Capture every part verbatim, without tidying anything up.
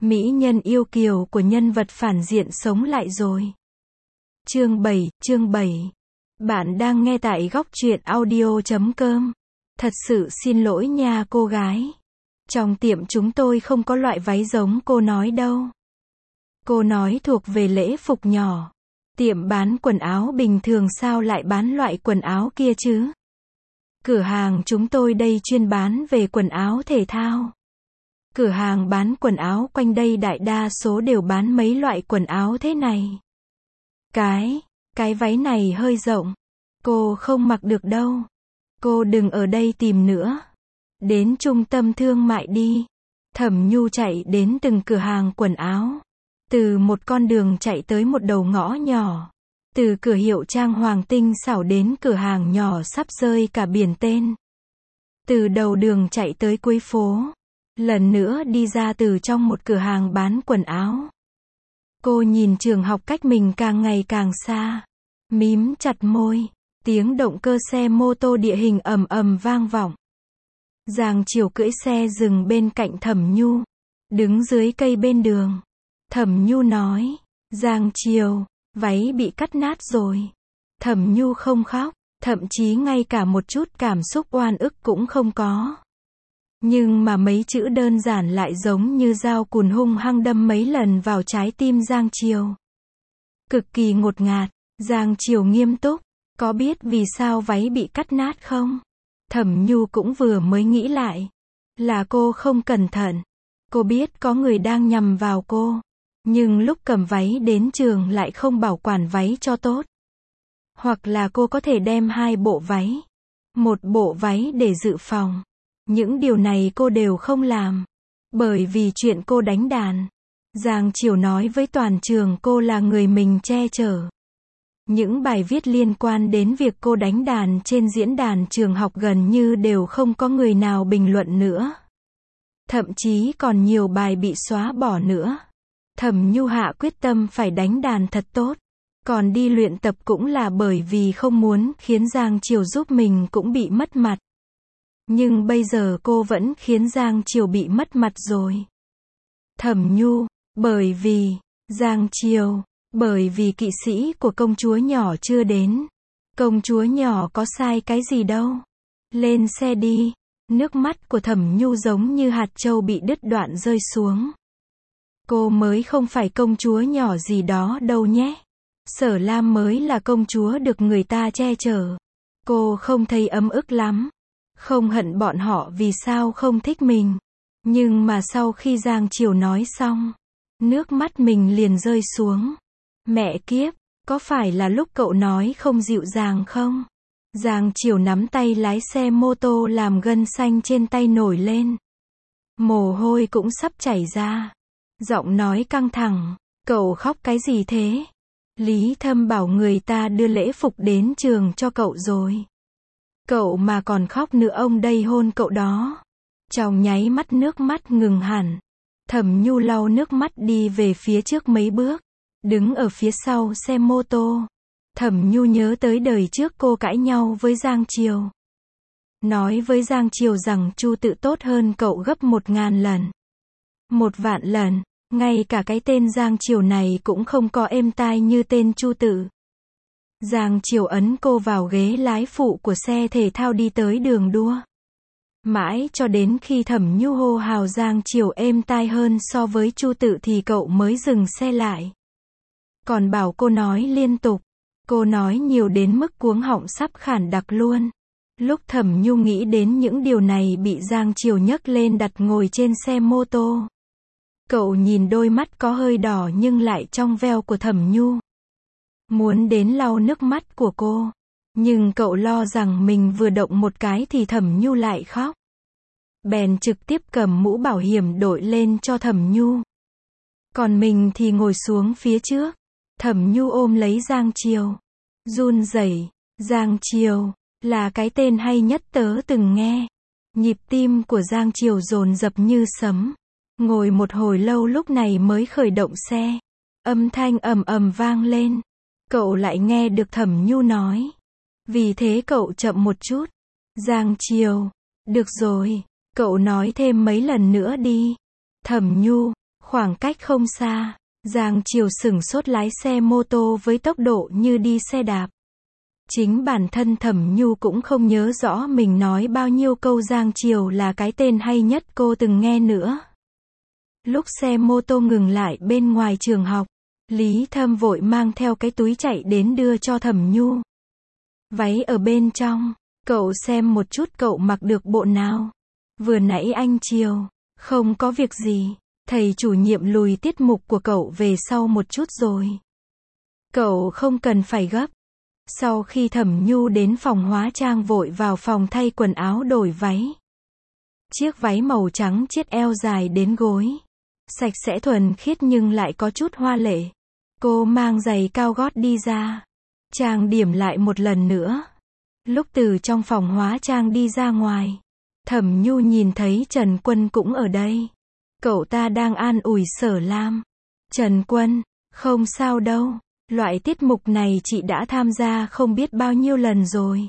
Mỹ nhân yêu kiều của nhân vật phản diện sống lại rồi. Chương bảy, chương bảy. Bạn đang nghe tại góc truyện audio chấm com. Thật sự xin lỗi nha cô gái. Trong tiệm chúng tôi không có loại váy giống cô nói đâu. Cô nói thuộc về lễ phục nhỏ. Tiệm bán quần áo bình thường sao lại bán loại quần áo kia chứ? Cửa hàng chúng tôi đây chuyên bán về quần áo thể thao. Cửa hàng bán quần áo quanh đây đại đa số đều bán mấy loại quần áo thế này. Cái, cái váy này hơi rộng. Cô không mặc được đâu. Cô đừng ở đây tìm nữa. Đến trung tâm thương mại đi. Thẩm Nhu chạy đến từng cửa hàng quần áo. Từ một con đường chạy tới một đầu ngõ nhỏ. Từ cửa hiệu trang hoàng tinh xảo đến cửa hàng nhỏ sắp rơi cả biển tên. Từ đầu đường chạy tới cuối phố. Lần nữa đi ra từ trong một cửa hàng bán quần áo. Cô nhìn trường học cách mình càng ngày càng xa. Mím chặt môi. Tiếng động cơ xe mô tô địa hình ầm ầm vang vọng. Giang Chiều cưỡi xe dừng bên cạnh Thẩm Nhu. Đứng dưới cây bên đường. Thẩm Nhu nói. Giang Chiều, váy bị cắt nát rồi. Thẩm Nhu không khóc. Thậm chí ngay cả một chút cảm xúc oan ức cũng không có. Nhưng mà mấy chữ đơn giản lại giống như dao cùn hung hăng đâm mấy lần vào trái tim Giang Chiều. Cực kỳ ngột ngạt. Giang Chiều nghiêm túc. Có biết vì sao váy bị cắt nát không? Thẩm Nhu cũng vừa mới nghĩ lại. Là cô không cẩn thận. Cô biết có người đang nhằm vào cô. Nhưng lúc cầm váy đến trường lại không bảo quản váy cho tốt. Hoặc là cô có thể đem hai bộ váy. Một bộ váy để dự phòng. Những điều này cô đều không làm. Bởi vì chuyện cô đánh đàn. Giang Chiều nói với toàn trường cô là người mình che chở. Những bài viết liên quan đến việc cô đánh đàn trên diễn đàn trường học gần như đều không có người nào bình luận nữa. Thậm chí còn nhiều bài bị xóa bỏ nữa. Thẩm Nhu hạ quyết tâm phải đánh đàn thật tốt. Còn đi luyện tập cũng là bởi vì không muốn khiến Giang Chiều giúp mình cũng bị mất mặt. Nhưng bây giờ cô vẫn khiến Giang Chiều bị mất mặt rồi. Thẩm Nhu, bởi vì, Giang Chiều, bởi vì kỵ sĩ của công chúa nhỏ chưa đến. Công chúa nhỏ có sai cái gì đâu. Lên xe đi. Nước mắt của Thẩm Nhu giống như hạt châu bị đứt đoạn rơi xuống. Cô mới không phải công chúa nhỏ gì đó đâu nhé. Sở Lam mới là công chúa được người ta che chở. Cô không thấy ấm ức lắm. Không hận bọn họ vì sao không thích mình. Nhưng mà sau khi Giang Chiều nói xong, nước mắt mình liền rơi xuống. Mẹ kiếp, có phải là lúc cậu nói không dịu dàng không? Giang Chiều nắm tay lái xe mô tô làm gân xanh trên tay nổi lên. Mồ hôi cũng sắp chảy ra. Giọng nói căng thẳng. Cậu khóc cái gì thế? Lý Thâm bảo người ta đưa lễ phục đến trường cho cậu rồi. Cậu mà còn khóc nữa ông đây hôn cậu đó. Trong nháy mắt nước mắt ngừng hẳn. Thẩm Nhu lau nước mắt đi về phía trước mấy bước. Đứng ở phía sau xe mô tô. Thẩm Nhu nhớ tới đời trước cô cãi nhau với Giang Chiều. Nói với Giang Chiều rằng Chu Tự tốt hơn cậu gấp một ngàn lần. Một vạn lần. Ngay cả cái tên Giang Chiều này cũng không có êm tai như tên Chu Tự. Giang Chiều ấn cô vào ghế lái phụ của xe thể thao đi tới đường đua. Mãi cho đến khi Thẩm Nhu hô hào Giang Chiều êm tai hơn so với Chu Tự thì cậu mới dừng xe lại. Còn bảo cô nói liên tục. Cô nói nhiều đến mức cuống họng sắp khản đặc luôn. Lúc Thẩm Nhu nghĩ đến những điều này bị Giang Chiều nhấc lên đặt ngồi trên xe mô tô. Cậu nhìn đôi mắt có hơi đỏ nhưng lại trong veo của Thẩm Nhu. Muốn đến lau nước mắt của cô. Nhưng cậu lo rằng mình vừa động một cái thì Thẩm Nhu lại khóc. Bèn trực tiếp cầm mũ bảo hiểm đội lên cho Thẩm Nhu. Còn mình thì ngồi xuống phía trước. Thẩm Nhu ôm lấy Giang Chiều. Run rẩy. Giang Chiều, là cái tên hay nhất tớ từng nghe. Nhịp tim của Giang Chiều dồn dập như sấm. Ngồi một hồi lâu lúc này mới khởi động xe. Âm thanh ầm ầm vang lên. Cậu lại nghe được Thẩm Nhu nói. Vì thế cậu chậm một chút. Giang Chiều, được rồi, cậu nói thêm mấy lần nữa đi. Thẩm Nhu, Khoảng cách không xa, Giang Triều sửng sốt lái xe mô tô với tốc độ như đi xe đạp. Chính bản thân Thẩm Nhu cũng không nhớ rõ mình nói bao nhiêu câu Giang Triều là cái tên hay nhất cô từng nghe nữa. Lúc xe mô tô ngừng lại bên ngoài trường học, Lý Thâm vội mang theo cái túi chạy đến đưa cho Thẩm Nhu. Váy ở bên trong, cậu xem một chút cậu mặc được bộ nào. Vừa nãy anh Triều, không có việc gì, thầy chủ nhiệm lùi tiết mục của cậu về sau một chút rồi. Cậu không cần phải gấp. Sau khi Thẩm Nhu đến phòng hóa trang vội vào phòng thay quần áo đổi váy. Chiếc váy màu trắng chiết eo dài đến gối. Sạch sẽ thuần khiết nhưng lại có chút hoa lệ. Cô mang giày cao gót đi ra. Trang điểm lại một lần nữa. Lúc từ trong phòng hóa trang đi ra ngoài, Thẩm Nhu nhìn thấy Trần Quân cũng ở đây. Cậu ta đang an ủi Sở Lam. Trần Quân, không sao đâu. Loại tiết mục này chị đã tham gia không biết bao nhiêu lần rồi.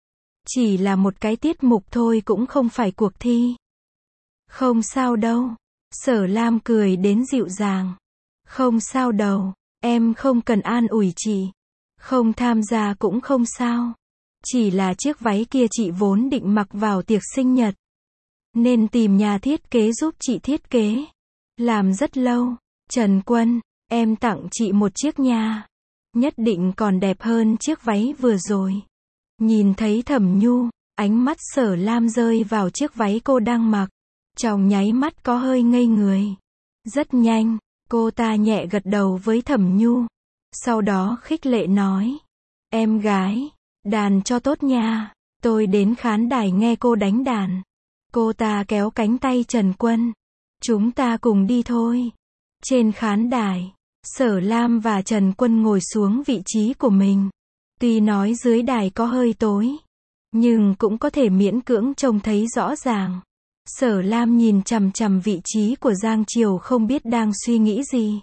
Chỉ là một cái tiết mục thôi cũng không phải cuộc thi. Không sao đâu. Sở Lam cười đến dịu dàng. Không sao đâu, em không cần an ủi chị. Không tham gia cũng không sao. Chỉ là chiếc váy kia chị vốn định mặc vào tiệc sinh nhật. Nên tìm nhà thiết kế giúp chị thiết kế. Làm rất lâu. Trần Quân, em tặng chị một chiếc nha. Nhất định còn đẹp hơn chiếc váy vừa rồi. Nhìn thấy Thẩm Nhu, ánh mắt Sở Lam rơi vào chiếc váy cô đang mặc. Trong nháy mắt có hơi ngây người. Rất nhanh, cô ta nhẹ gật đầu với Thẩm Nhu. Sau đó khích lệ nói. Em gái, đàn cho tốt nha. Tôi đến khán đài nghe cô đánh đàn. Cô ta kéo cánh tay Trần Quân. Chúng ta cùng đi thôi. Trên khán đài, Sở Lam và Trần Quân ngồi xuống vị trí của mình. Tuy nói dưới đài có hơi tối, nhưng cũng có thể miễn cưỡng trông thấy rõ ràng. Sở Lam nhìn chằm chằm vị trí của Giang Triều không biết đang suy nghĩ gì.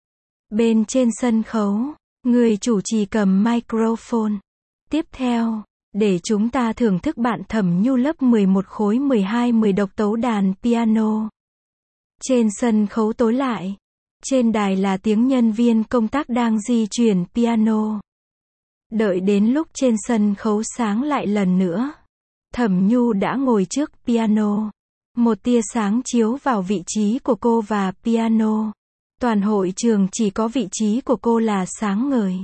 Bên trên sân khấu, người chủ trì cầm microphone. Tiếp theo, để chúng ta thưởng thức bạn Thẩm Nhu lớp mười một khối mười hai mười độc tấu đàn piano. Trên sân khấu tối lại. Trên đài là tiếng nhân viên công tác đang di chuyển piano. Đợi đến lúc trên sân khấu sáng lại lần nữa. Thẩm Nhu đã ngồi trước piano. Một tia sáng chiếu vào vị trí của cô và piano. Toàn hội trường chỉ có vị trí của cô là sáng ngời.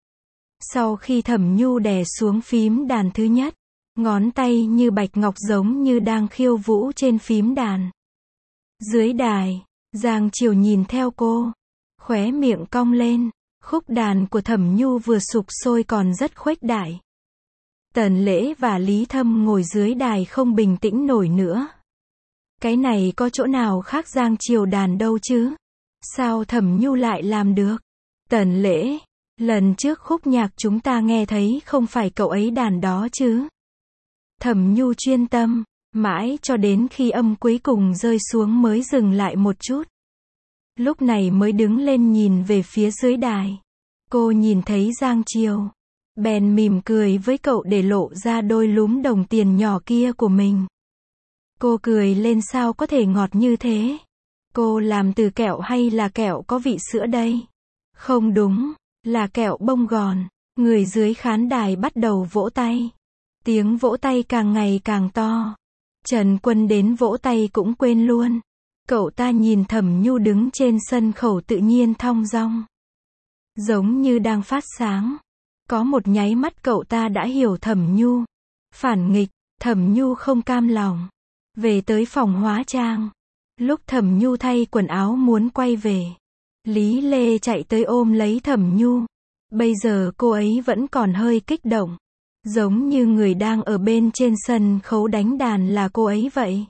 Sau khi Thẩm Nhu đè xuống phím đàn thứ nhất, ngón tay như bạch ngọc giống như đang khiêu vũ trên phím đàn. Dưới đài, Giang Triều nhìn theo cô, khóe miệng cong lên, khúc đàn của Thẩm Nhu vừa sục sôi còn rất khuếch đại. Tần Lễ và Lý Thâm ngồi dưới đài không bình tĩnh nổi nữa. Cái này có chỗ nào khác Giang Triều đàn đâu chứ? Sao Thẩm Nhu lại làm được? Tần Lễ, lần trước khúc nhạc chúng ta nghe thấy không phải cậu ấy đàn đó chứ? Thẩm Nhu chuyên tâm, mãi cho đến khi âm cuối cùng rơi xuống mới dừng lại một chút. Lúc này mới đứng lên nhìn về phía dưới đài. Cô nhìn thấy Giang Triều, bèn mỉm cười với cậu để lộ ra đôi lúm đồng tiền nhỏ kia của mình. Cô cười lên sao có thể ngọt như thế? Cô làm từ kẹo hay là kẹo có vị sữa đây? Không đúng, là kẹo bông gòn. Người dưới khán đài bắt đầu vỗ tay. Tiếng vỗ tay càng ngày càng to. Trần Quân đến vỗ tay cũng quên luôn. Cậu ta nhìn Thẩm Nhu đứng trên sân khấu tự nhiên thong dong. Giống như đang phát sáng. Có một nháy mắt cậu ta đã hiểu Thẩm Nhu. Phản nghịch, Thẩm Nhu không cam lòng. Về tới phòng hóa trang. Lúc Thẩm Nhu thay quần áo muốn quay về, Lý Lê chạy tới ôm lấy Thẩm Nhu. Bây giờ cô ấy vẫn còn hơi kích động. Giống như người đang ở bên trên sân khấu đánh đàn là cô ấy vậy.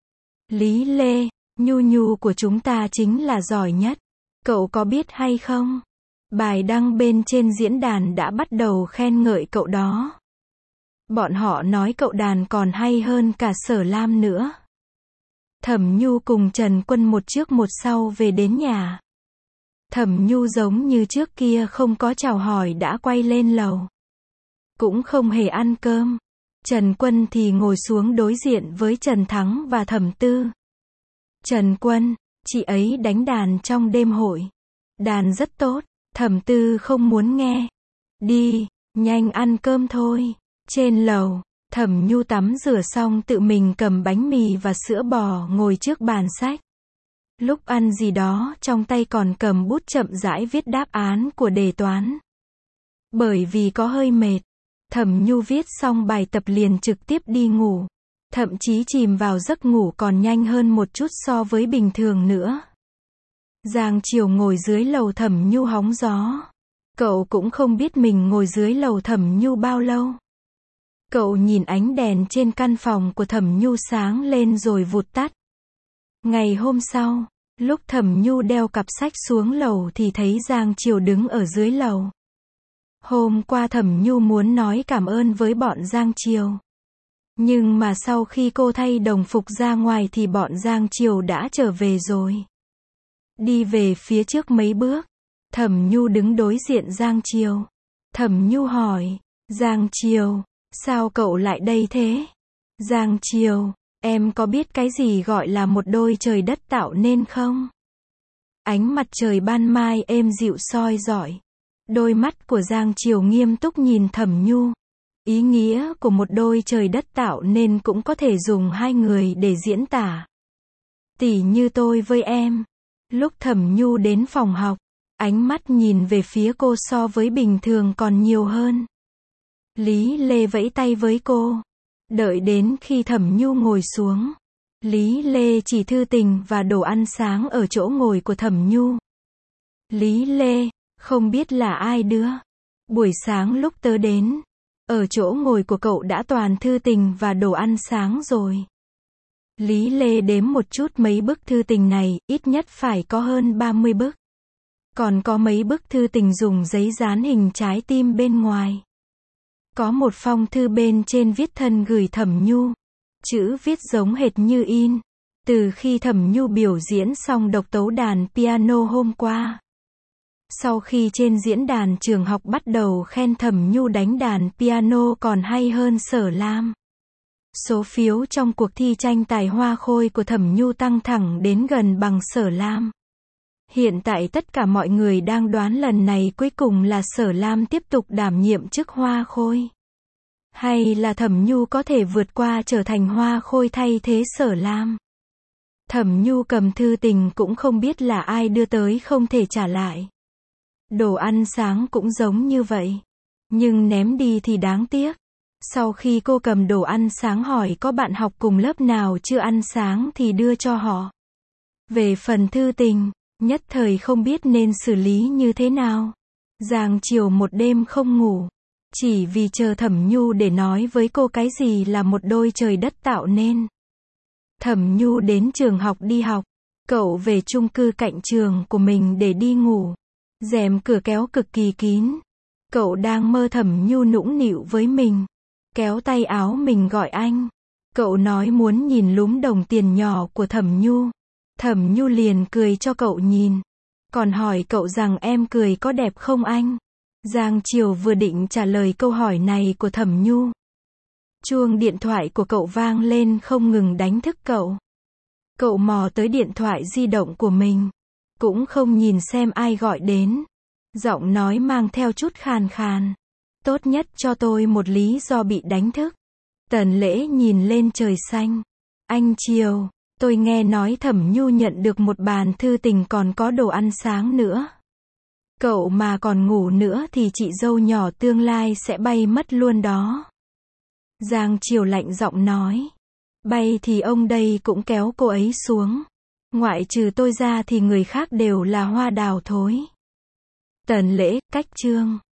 Lý Lê, Nhu Nhu của chúng ta chính là giỏi nhất. Cậu có biết hay không? Bài đăng bên trên diễn đàn đã bắt đầu khen ngợi cậu đó. Bọn họ nói cậu đàn còn hay hơn cả Sở Lam nữa. Thẩm Nhu cùng Trần Quân một trước một sau về đến nhà. Thẩm Nhu giống như trước kia không có chào hỏi đã quay lên lầu. Cũng không hề ăn cơm. Trần Quân thì ngồi xuống đối diện với Trần Thắng và Thẩm Tư. Trần Quân, Chị ấy đánh đàn trong đêm hội. Đàn rất tốt. Thẩm Tư không muốn nghe. Đi, nhanh ăn cơm thôi. Trên lầu, Thẩm Nhu tắm rửa xong tự mình cầm bánh mì và sữa bò ngồi trước bàn sách. Lúc ăn gì đó, trong tay còn cầm bút chậm rãi viết đáp án của đề toán. Bởi vì có hơi mệt, Thẩm Nhu viết xong bài tập liền trực tiếp đi ngủ. Thậm chí chìm vào giấc ngủ còn nhanh hơn một chút so với bình thường nữa. Giang Triều ngồi dưới lầu Thẩm Nhu hóng gió. Cậu cũng không biết mình ngồi dưới lầu Thẩm Nhu bao lâu. Cậu nhìn ánh đèn trên căn phòng của Thẩm Nhu sáng lên rồi vụt tắt. Ngày hôm sau, lúc Thẩm Nhu đeo cặp sách xuống lầu thì thấy Giang Triều đứng ở dưới lầu. Hôm qua Thẩm Nhu muốn nói cảm ơn với bọn Giang Triều. Nhưng mà sau khi cô thay đồng phục ra ngoài thì bọn Giang Triều đã trở về rồi. Đi về phía trước mấy bước, Thẩm Nhu đứng đối diện Giang Triều. Thẩm Nhu hỏi, Giang Triều, sao cậu lại đây thế? Giang Triều, em có biết cái gì gọi là một đôi trời đất tạo nên không? Ánh mặt trời ban mai êm dịu soi rọi. Đôi mắt của Giang Triều nghiêm túc nhìn Thẩm Nhu. Ý nghĩa của một đôi trời đất tạo nên cũng có thể dùng hai người để diễn tả. Tỉ như tôi với em. Lúc Thẩm Nhu đến phòng học, ánh mắt nhìn về phía cô so với bình thường còn nhiều hơn. Lý Lê vẫy tay với cô. Đợi đến khi Thẩm Nhu ngồi xuống, Lý Lê chỉ thư tình và đồ ăn sáng ở chỗ ngồi của Thẩm Nhu. Lý Lê, không biết là ai đưa. Buổi sáng lúc tớ đến, ở chỗ ngồi của cậu đã toàn thư tình và đồ ăn sáng rồi. Lý Lê đếm một chút mấy bức thư tình này, ít nhất phải có hơn ba mươi bức. Còn có mấy bức thư tình dùng giấy dán hình trái tim bên ngoài. Có một phong thư bên trên viết thân gửi Thẩm Nhu. Chữ viết giống hệt như in. Từ khi Thẩm Nhu biểu diễn xong độc tấu đàn piano hôm qua. Sau khi trên diễn đàn trường học bắt đầu khen Thẩm Nhu đánh đàn piano còn hay hơn Sở Lam. Số phiếu trong cuộc thi tranh tài hoa khôi của Thẩm Nhu tăng thẳng đến gần bằng Sở Lam. Hiện tại tất cả mọi người đang đoán lần này cuối cùng là Sở Lam tiếp tục đảm nhiệm chức hoa khôi. Hay là Thẩm Nhu có thể vượt qua trở thành hoa khôi thay thế Sở Lam. Thẩm Nhu cầm thư tình cũng không biết là ai đưa tới không thể trả lại. Đồ ăn sáng cũng giống như vậy. Nhưng ném đi thì đáng tiếc. Sau khi cô cầm đồ ăn sáng hỏi có bạn học cùng lớp nào chưa ăn sáng thì đưa cho họ. Về phần thư tình, nhất thời không biết nên xử lý như thế nào. Giang Triều một đêm không ngủ. Chỉ vì chờ Thẩm Nhu để nói với cô cái gì là một đôi trời đất tạo nên. Thẩm Nhu đến trường học đi học. Cậu về chung cư cạnh trường của mình để đi ngủ. Rèm cửa kéo cực kỳ kín. Cậu đang mơ Thẩm Nhu nũng nịu với mình. Kéo tay áo mình gọi anh. Cậu nói muốn nhìn lúm đồng tiền nhỏ của Thẩm Nhu. Thẩm Nhu liền cười cho cậu nhìn. Còn hỏi cậu rằng em cười có đẹp không anh? Giang Triều vừa định trả lời câu hỏi này của Thẩm Nhu. Chuông điện thoại của cậu vang lên không ngừng đánh thức cậu. Cậu mò tới điện thoại di động của mình. Cũng không nhìn xem ai gọi đến. Giọng nói mang theo chút khàn khàn. Tốt nhất cho tôi một lý do bị đánh thức. Tần Lễ nhìn lên trời xanh. Anh Triều, tôi nghe nói Thẩm Nhu nhận được một bàn thư tình còn có đồ ăn sáng nữa. Cậu mà còn ngủ nữa thì chị dâu nhỏ tương lai sẽ bay mất luôn đó. Giang Triều lạnh giọng nói. Bay thì ông đây cũng kéo cô ấy xuống. Ngoại trừ tôi ra thì người khác đều là hoa đào thối. Tần Lễ, cách chương.